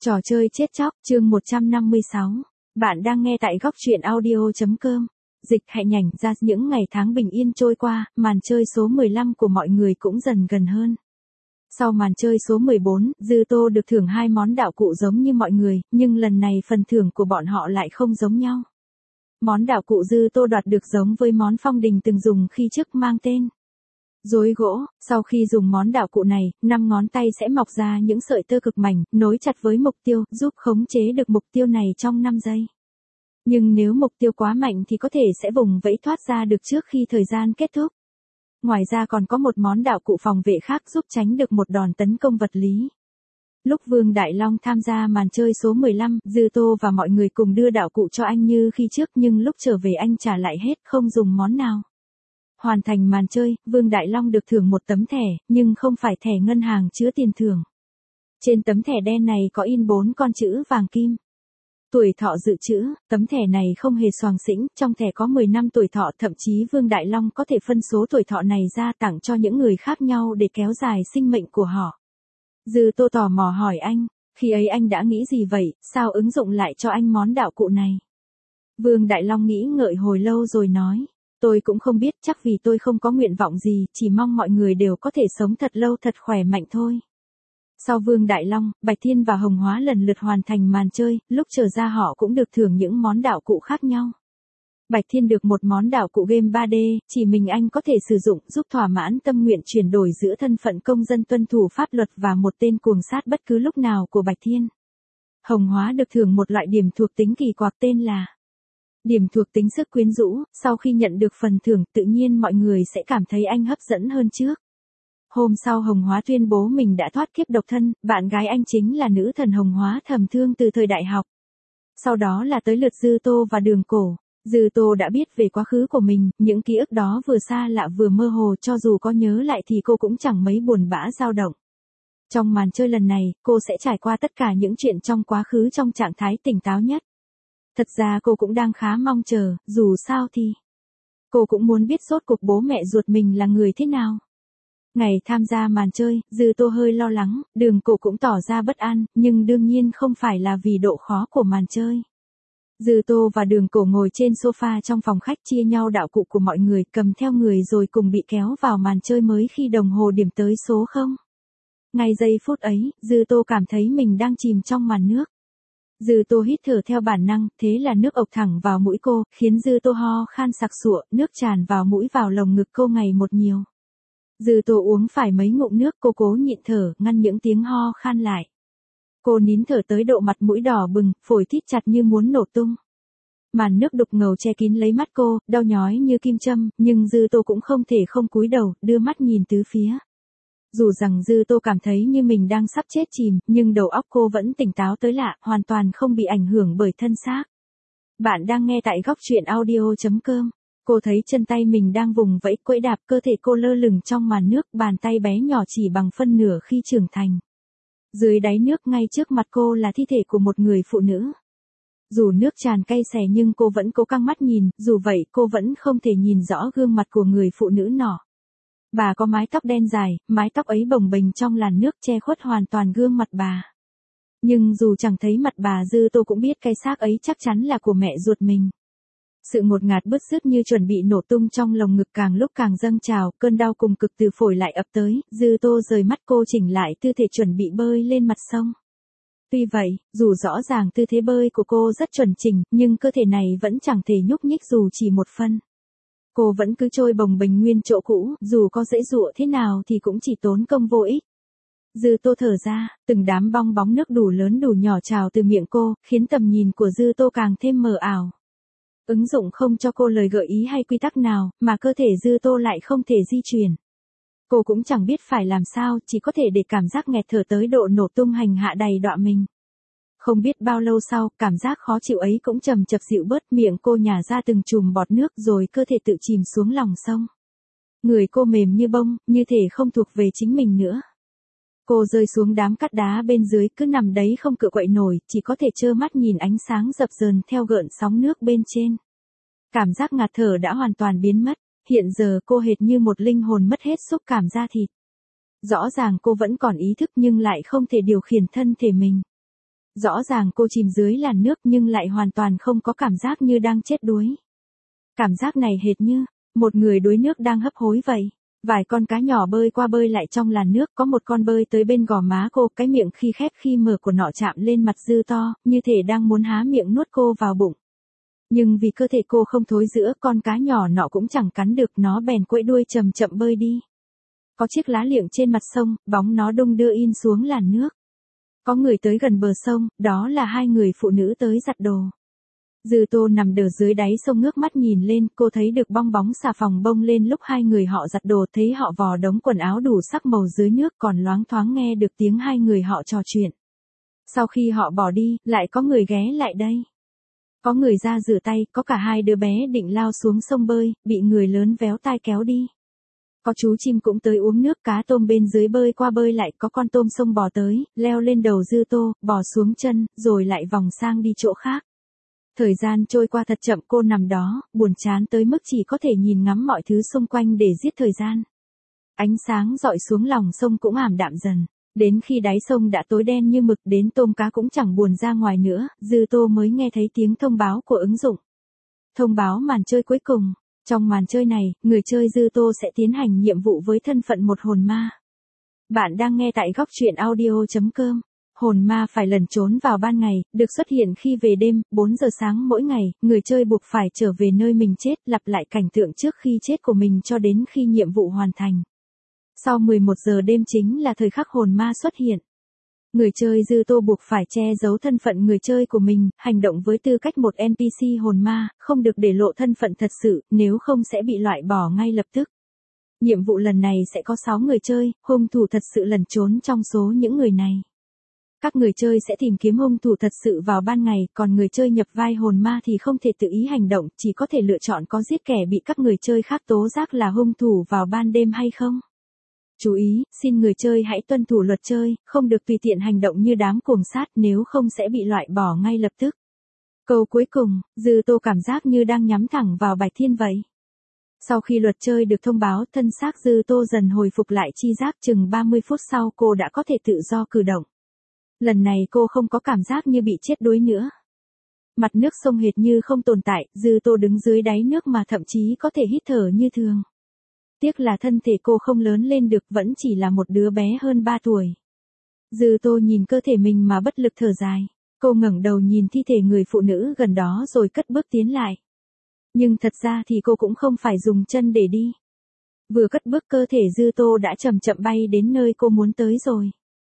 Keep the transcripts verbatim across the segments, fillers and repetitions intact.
Trò chơi chết chóc, chương một trăm năm mươi sáu. Bạn đang nghe tại góc truyện audio.com. Dịch hạnh nhảnh ra những ngày tháng bình yên trôi qua, màn chơi số mười lăm của mọi người cũng dần gần hơn. Sau màn chơi số mười bốn, Dư Tô được thưởng hai món đạo cụ giống như mọi người, nhưng lần này phần thưởng của bọn họ lại không giống nhau. Món đạo cụ Dư Tô đoạt được giống với món Phong Đình từng dùng khi trước mang tên rối gỗ. Sau khi dùng món đạo cụ này, năm ngón tay sẽ mọc ra những sợi tơ cực mảnh, nối chặt với mục tiêu, giúp khống chế được mục tiêu này trong năm giây. Nhưng nếu mục tiêu quá mạnh thì có thể sẽ vùng vẫy thoát ra được trước khi thời gian kết thúc. Ngoài ra còn có một món đạo cụ phòng vệ khác giúp tránh được một đòn tấn công vật lý. Lúc Vương Đại Long tham gia màn chơi số mười lăm, Dư Tô và mọi người cùng đưa đạo cụ cho anh như khi trước, nhưng lúc trở về anh trả lại hết, không dùng món nào. Hoàn thành màn chơi, Vương Đại Long được thưởng một tấm thẻ, nhưng không phải thẻ ngân hàng chứa tiền thưởng. Trên tấm thẻ đen này có in bốn con chữ vàng kim. Tuổi thọ dự trữ, tấm thẻ này không hề xoàng xĩnh, trong thẻ có mười năm tuổi thọ, thậm chí Vương Đại Long có thể phân số tuổi thọ này ra tặng cho những người khác nhau để kéo dài sinh mệnh của họ. Dư Tô tò mò hỏi anh, khi ấy anh đã nghĩ gì vậy, sao ứng dụng lại cho anh món đạo cụ này? Vương Đại Long nghĩ ngợi hồi lâu rồi nói. Tôi cũng không biết, chắc vì tôi không có nguyện vọng gì, chỉ mong mọi người đều có thể sống thật lâu thật khỏe mạnh thôi. Sau Vương Đại Long, Bạch Thiên và Hồng Hóa lần lượt hoàn thành màn chơi, lúc trở ra họ cũng được thưởng những món đạo cụ khác nhau. Bạch Thiên được một món đạo cụ game ba D, chỉ mình anh có thể sử dụng, giúp thỏa mãn tâm nguyện chuyển đổi giữa thân phận công dân tuân thủ pháp luật và một tên cuồng sát bất cứ lúc nào của Bạch Thiên. Hồng Hóa được thưởng một loại điểm thuộc tính kỳ quặc tên là điểm thuộc tính sức quyến rũ. Sau khi nhận được phần thưởng, tự nhiên mọi người sẽ cảm thấy anh hấp dẫn hơn trước. Hôm sau Hồng Hóa tuyên bố mình đã thoát kiếp độc thân, bạn gái anh chính là nữ thần Hồng Hóa thầm thương từ thời đại học. Sau đó là tới lượt Dư Tô và Đường Cổ. Dư Tô đã biết về quá khứ của mình, những ký ức đó vừa xa lạ vừa mơ hồ, cho dù có nhớ lại thì cô cũng chẳng mấy buồn bã dao động. Trong màn chơi lần này, cô sẽ trải qua tất cả những chuyện trong quá khứ trong trạng thái tỉnh táo nhất. Thật ra cô cũng đang khá mong chờ, dù sao thì cô cũng muốn biết rốt cuộc bố mẹ ruột mình là người thế nào. Ngày tham gia màn chơi, Dư Tô hơi lo lắng, Đường Cổ cũng tỏ ra bất an, nhưng đương nhiên không phải là vì độ khó của màn chơi. Dư Tô và Đường Cổ ngồi trên sofa trong phòng khách, chia nhau đạo cụ của mọi người, cầm theo người rồi cùng bị kéo vào màn chơi mới khi đồng hồ điểm tới số không. Ngay giây phút ấy, Dư Tô cảm thấy mình đang chìm trong màn nước. Dư Tô hít thở theo bản năng, thế là nước ộc thẳng vào mũi cô, khiến Dư Tô ho khan sặc sụa, nước tràn vào mũi vào lồng ngực cô ngày một nhiều. Dư Tô uống phải mấy ngụm nước, cô cố nhịn thở, ngăn những tiếng ho khan lại. Cô nín thở tới độ mặt mũi đỏ bừng, phổi thít chặt như muốn nổ tung. Màn nước đục ngầu che kín lấy mắt cô, đau nhói như kim châm, nhưng Dư Tô cũng không thể không cúi đầu, đưa mắt nhìn tứ phía. Dù rằng Dư Tô cảm thấy như mình đang sắp chết chìm, nhưng đầu óc cô vẫn tỉnh táo tới lạ, hoàn toàn không bị ảnh hưởng bởi thân xác. Bạn đang nghe tại góc truyện audio.com. Cô thấy chân tay mình đang vùng vẫy quẫy đạp, cơ thể cô lơ lửng trong màn nước, bàn tay bé nhỏ chỉ bằng phân nửa khi trưởng thành. Dưới đáy nước ngay trước mặt cô là thi thể của một người phụ nữ. Dù nước tràn cay xè nhưng cô vẫn cố căng mắt nhìn, dù vậy cô vẫn không thể nhìn rõ gương mặt của người phụ nữ nọ. Bà có mái tóc đen dài, mái tóc ấy bồng bềnh trong làn nước che khuất hoàn toàn gương mặt bà. Nhưng dù chẳng thấy mặt bà, Dư Tô cũng biết cái xác ấy chắc chắn là của mẹ ruột mình. Sự ngột ngạt bứt rứt như chuẩn bị nổ tung trong lồng ngực càng lúc càng dâng trào, cơn đau cùng cực từ phổi lại ập tới, Dư Tô rời mắt, cô chỉnh lại tư thế chuẩn bị bơi lên mặt sông. Tuy vậy, dù rõ ràng tư thế bơi của cô rất chuẩn chỉnh, nhưng cơ thể này vẫn chẳng thể nhúc nhích dù chỉ một phân. Cô vẫn cứ trôi bồng bềnh nguyên chỗ cũ, dù có giãy giụa thế nào thì cũng chỉ tốn công vô ích. Dư Tô thở ra, từng đám bong bóng nước đủ lớn đủ nhỏ trào từ miệng cô, khiến tầm nhìn của Dư Tô càng thêm mờ ảo. Ứng dụng không cho cô lời gợi ý hay quy tắc nào, mà cơ thể Dư Tô lại không thể di chuyển. Cô cũng chẳng biết phải làm sao, chỉ có thể để cảm giác nghẹt thở tới độ nổ tung hành hạ đầy đọa mình. Không biết bao lâu sau, cảm giác khó chịu ấy cũng chậm chậm dịu bớt, miệng cô nhả ra từng chùm bọt nước rồi cơ thể tự chìm xuống lòng sông. Người cô mềm như bông, như thể không thuộc về chính mình nữa. Cô rơi xuống đám cát đá bên dưới, cứ nằm đấy không cựa quậy nổi, chỉ có thể trơ mắt nhìn ánh sáng dập dờn theo gợn sóng nước bên trên. Cảm giác ngạt thở đã hoàn toàn biến mất, hiện giờ cô hệt như một linh hồn mất hết xúc cảm da thịt. Rõ ràng cô vẫn còn ý thức nhưng lại không thể điều khiển thân thể mình. Rõ ràng cô chìm dưới làn nước nhưng lại hoàn toàn không có cảm giác như đang chết đuối. Cảm giác này hệt như một người đuối nước đang hấp hối vậy. Vài con cá nhỏ bơi qua bơi lại trong làn nước, có một con bơi tới bên gò má cô, cái miệng khi khép khi mở của nó chạm lên mặt Dư To, như thể đang muốn há miệng nuốt cô vào bụng. Nhưng vì cơ thể cô không thối rữa, con cá nhỏ nọ cũng chẳng cắn được, nó bèn quẫy đuôi chậm chậm bơi đi. Có chiếc lá liệng trên mặt sông, bóng nó đung đưa in xuống làn nước. Có người tới gần bờ sông, đó là hai người phụ nữ tới giặt đồ. Dư Tô nằm đờ dưới đáy sông ngước mắt nhìn lên, cô thấy được bong bóng xà phòng bông lên lúc hai người họ giặt đồ, thấy họ vò đống quần áo đủ sắc màu dưới nước, còn loáng thoáng nghe được tiếng hai người họ trò chuyện. Sau khi họ bỏ đi, lại có người ghé lại đây. Có người ra rửa tay, có cả hai đứa bé định lao xuống sông bơi, bị người lớn véo tai kéo đi. Có chú chim cũng tới uống nước, cá tôm bên dưới bơi qua bơi lại, có con tôm sông bò tới, leo lên đầu Dư Tô, bò xuống chân, rồi lại vòng sang đi chỗ khác. Thời gian trôi qua thật chậm, cô nằm đó, buồn chán tới mức chỉ có thể nhìn ngắm mọi thứ xung quanh để giết thời gian. Ánh sáng dọi xuống lòng sông cũng ảm đạm dần, đến khi đáy sông đã tối đen như mực, đến tôm cá cũng chẳng buồn ra ngoài nữa, Dư Tô mới nghe thấy tiếng thông báo của ứng dụng. Thông báo màn chơi cuối cùng. Trong màn chơi này, người chơi Dư Tô sẽ tiến hành nhiệm vụ với thân phận một hồn ma. Bạn đang nghe tại góc truyện audio chấm com. Hồn ma phải lẩn trốn vào ban ngày, được xuất hiện khi về đêm, bốn giờ sáng mỗi ngày, người chơi buộc phải trở về nơi mình chết, lặp lại cảnh tượng trước khi chết của mình cho đến khi nhiệm vụ hoàn thành. Sau mười một giờ đêm chính là thời khắc hồn ma xuất hiện. Người chơi Dư Tô buộc phải che giấu thân phận người chơi của mình, hành động với tư cách một en pê xê hồn ma, không được để lộ thân phận thật sự, nếu không sẽ bị loại bỏ ngay lập tức. Nhiệm vụ lần này sẽ có sáu người chơi, hung thủ thật sự lẩn trốn trong số những người này. Các người chơi sẽ tìm kiếm hung thủ thật sự vào ban ngày, còn người chơi nhập vai hồn ma thì không thể tự ý hành động, chỉ có thể lựa chọn có giết kẻ bị các người chơi khác tố giác là hung thủ vào ban đêm hay không. Chú ý, xin người chơi hãy tuân thủ luật chơi, không được tùy tiện hành động như đám cuồng sát, nếu không sẽ bị loại bỏ ngay lập tức. Câu cuối cùng, Dư Tô cảm giác như đang nhắm thẳng vào Bạch Thiên vậy. Sau khi luật chơi được thông báo, thân xác Dư Tô dần hồi phục lại chi giác, chừng ba mươi phút sau cô đã có thể tự do cử động. Lần này cô không có cảm giác như bị chết đuối nữa. Mặt nước sông hệt như không tồn tại, Dư Tô đứng dưới đáy nước mà thậm chí có thể hít thở như thường. Tiếc là thân thể cô không lớn lên được, vẫn chỉ là một đứa bé hơn ba tuổi. Dư Tô nhìn cơ thể mình mà bất lực thở dài. Cô ngẩng đầu nhìn thi thể người phụ nữ gần đó rồi cất bước tiến lại. Nhưng thật ra thì cô cũng không phải dùng chân để đi. Vừa cất bước cơ thể Dư Tô đã chậm chậm bay đến nơi cô muốn tới rồi.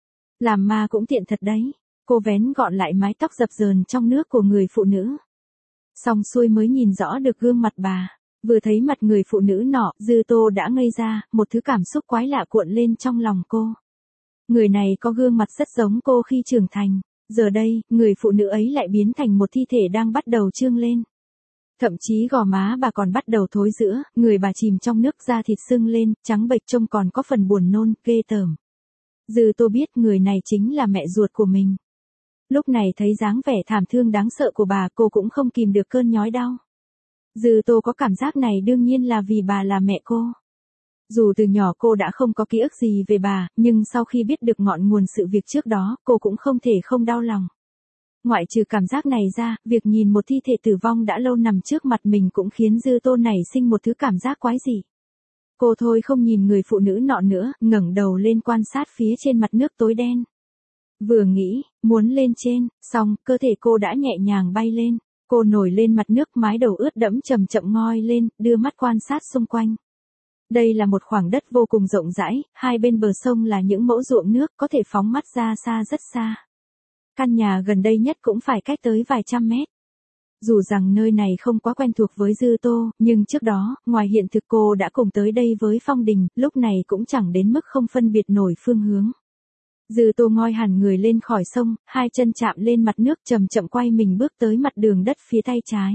Làm ma cũng tiện thật đấy. Cô vén gọn lại mái tóc dập dờn trong nước của người phụ nữ. Xong xuôi mới nhìn rõ được gương mặt bà. Vừa thấy mặt người phụ nữ nọ, Dư Tô đã ngây ra, một thứ cảm xúc quái lạ cuộn lên trong lòng cô. Người này có gương mặt rất giống cô khi trưởng thành. Giờ đây, người phụ nữ ấy lại biến thành một thi thể đang bắt đầu trương lên. Thậm chí gò má bà còn bắt đầu thối rữa, người bà chìm trong nước, da thịt sưng lên, trắng bệch, trông còn có phần buồn nôn, ghê tởm. Dư Tô biết người này chính là mẹ ruột của mình. Lúc này thấy dáng vẻ thảm thương đáng sợ của bà, cô cũng không kìm được cơn nhói đau. Dư Tô có cảm giác này đương nhiên là vì bà là mẹ cô. Dù từ nhỏ cô đã không có ký ức gì về bà, nhưng sau khi biết được ngọn nguồn sự việc trước đó, cô cũng không thể không đau lòng. Ngoại trừ cảm giác này ra, việc nhìn một thi thể tử vong đã lâu nằm trước mặt mình cũng khiến Dư Tô nảy sinh một thứ cảm giác quái dị. Cô thôi không nhìn người phụ nữ nọ nữa, ngẩng đầu lên quan sát phía trên mặt nước tối đen. Vừa nghĩ, muốn lên trên, xong, cơ thể cô đã nhẹ nhàng bay lên. Cô nổi lên mặt nước, mái đầu ướt đẫm chậm chậm ngoi lên, đưa mắt quan sát xung quanh. Đây là một khoảng đất vô cùng rộng rãi, hai bên bờ sông là những mẫu ruộng nước, có thể phóng mắt ra xa rất xa. Căn nhà gần đây nhất cũng phải cách tới vài trăm mét. Dù rằng nơi này không quá quen thuộc với Dư Tô, nhưng trước đó, ngoài hiện thực cô đã cùng tới đây với Phong Đình, lúc này cũng chẳng đến mức không phân biệt nổi phương hướng. Dư Tô ngoi hẳn người lên khỏi sông, hai chân chạm lên mặt nước, chậm chậm quay mình bước tới mặt đường đất phía tay trái.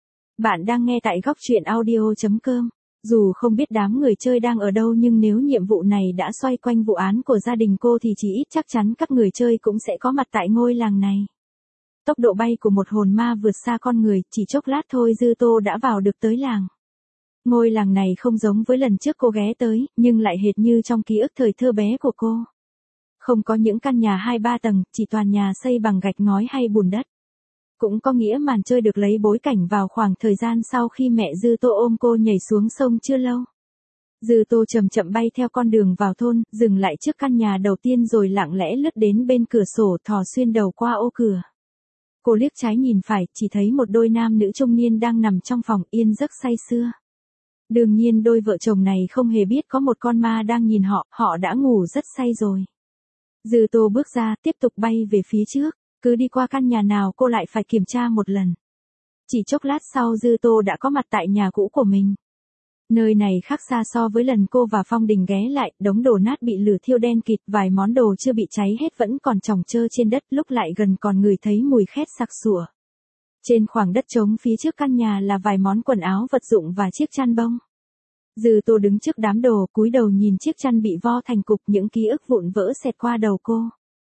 Bạn đang nghe tại góc truyện audio chấm com. Dù không biết đám người chơi đang ở đâu nhưng nếu nhiệm vụ này đã xoay quanh vụ án của gia đình cô thì chỉ ít chắc chắn các người chơi cũng sẽ có mặt tại ngôi làng này. Tốc độ bay của một hồn ma vượt xa con người, chỉ chốc lát thôi Dư Tô đã vào được tới làng. Ngôi làng này không giống với lần trước cô ghé tới, nhưng lại hệt như trong ký ức thời thơ bé của cô. Không có những căn nhà hai ba tầng, chỉ toàn nhà xây bằng gạch ngói hay bùn đất. Cũng có nghĩa màn chơi được lấy bối cảnh vào khoảng thời gian sau khi mẹ Dư Tô ôm cô nhảy xuống sông chưa lâu. Dư Tô chậm chậm bay theo con đường vào thôn, dừng lại trước căn nhà đầu tiên rồi lặng lẽ lướt đến bên cửa sổ thò xuyên đầu qua ô cửa. Cô liếc trái nhìn phải, chỉ thấy một đôi nam nữ trung niên đang nằm trong phòng yên giấc say sưa. Đương nhiên đôi vợ chồng này không hề biết có một con ma đang nhìn họ, họ đã ngủ rất say rồi. Dư Tô bước ra, tiếp tục bay về phía trước, cứ đi qua căn nhà nào cô lại phải kiểm tra một lần. Chỉ chốc lát sau Dư Tô đã có mặt tại nhà cũ của mình. Nơi này khác xa so với lần cô và Phong Đình ghé lại, đống đổ nát bị lửa thiêu đen kịt, vài món đồ chưa bị cháy hết vẫn còn chồng chơ trên đất, lúc lại gần còn ngửi thấy mùi khét sặc sủa. Trên khoảng đất trống phía trước căn nhà là vài món quần áo vật dụng và chiếc chăn bông. Dư Tô đứng trước đám đồ, cúi đầu nhìn chiếc chăn bị vo thành cục, những ký ức vụn vỡ xẹt qua đầu cô.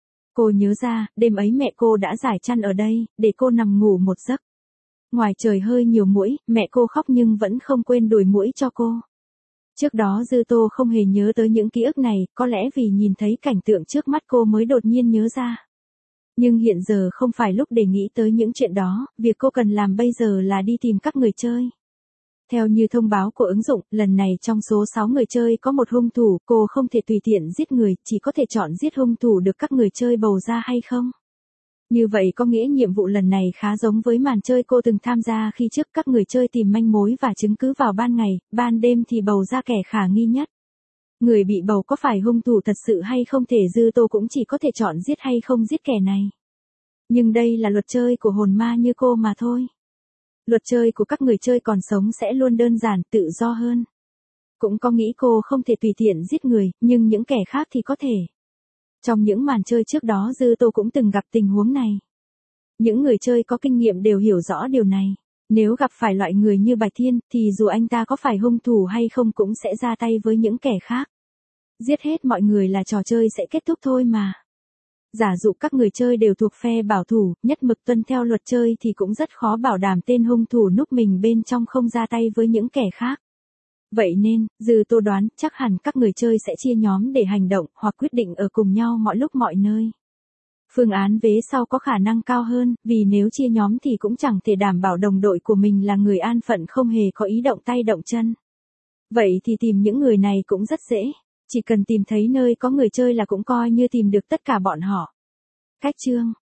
Cô nhớ ra, đêm ấy mẹ cô đã rải chăn ở đây, để cô nằm ngủ một giấc. Ngoài trời hơi nhiều muỗi, mẹ cô khóc nhưng vẫn không quên đuổi muỗi cho cô. Trước đó Dư Tô không hề nhớ tới những ký ức này, có lẽ vì nhìn thấy cảnh tượng trước mắt cô mới đột nhiên nhớ ra. Nhưng hiện giờ không phải lúc để nghĩ tới những chuyện đó, việc cô cần làm bây giờ là đi tìm các người chơi. Theo như thông báo của ứng dụng, lần này trong số sáu người chơi có một hung thủ, cô không thể tùy tiện giết người, chỉ có thể chọn giết hung thủ được các người chơi bầu ra hay không. Như vậy có nghĩa nhiệm vụ lần này khá giống với màn chơi cô từng tham gia khi trước, các người chơi tìm manh mối và chứng cứ vào ban ngày, ban đêm thì bầu ra kẻ khả nghi nhất. Người bị bầu có phải hung thủ thật sự hay không thể Dư Tô cũng chỉ có thể chọn giết hay không giết kẻ này. Nhưng đây là luật chơi của hồn ma như cô mà thôi. Luật chơi của các người chơi còn sống sẽ luôn đơn giản, tự do hơn. Cũng có nghĩ cô không thể tùy tiện giết người, nhưng những kẻ khác thì có thể. Trong những màn chơi trước đó Dư Tô cũng từng gặp tình huống này. Những người chơi có kinh nghiệm đều hiểu rõ điều này. Nếu gặp phải loại người như Bạch Thiên, thì dù anh ta có phải hung thủ hay không cũng sẽ ra tay với những kẻ khác. Giết hết mọi người là trò chơi sẽ kết thúc thôi mà. Giả dụ các người chơi đều thuộc phe bảo thủ, nhất mực tuân theo luật chơi thì cũng rất khó bảo đảm tên hung thủ núp mình bên trong không ra tay với những kẻ khác. Vậy nên, Dư Tô đoán chắc hẳn các người chơi sẽ chia nhóm để hành động hoặc quyết định ở cùng nhau mọi lúc mọi nơi. Phương án vế sau có khả năng cao hơn, vì nếu chia nhóm thì cũng chẳng thể đảm bảo đồng đội của mình là người an phận không hề có ý động tay động chân. Vậy thì tìm những người này cũng rất dễ. Chỉ cần tìm thấy nơi có người chơi là cũng coi như tìm được tất cả bọn họ. Cách chương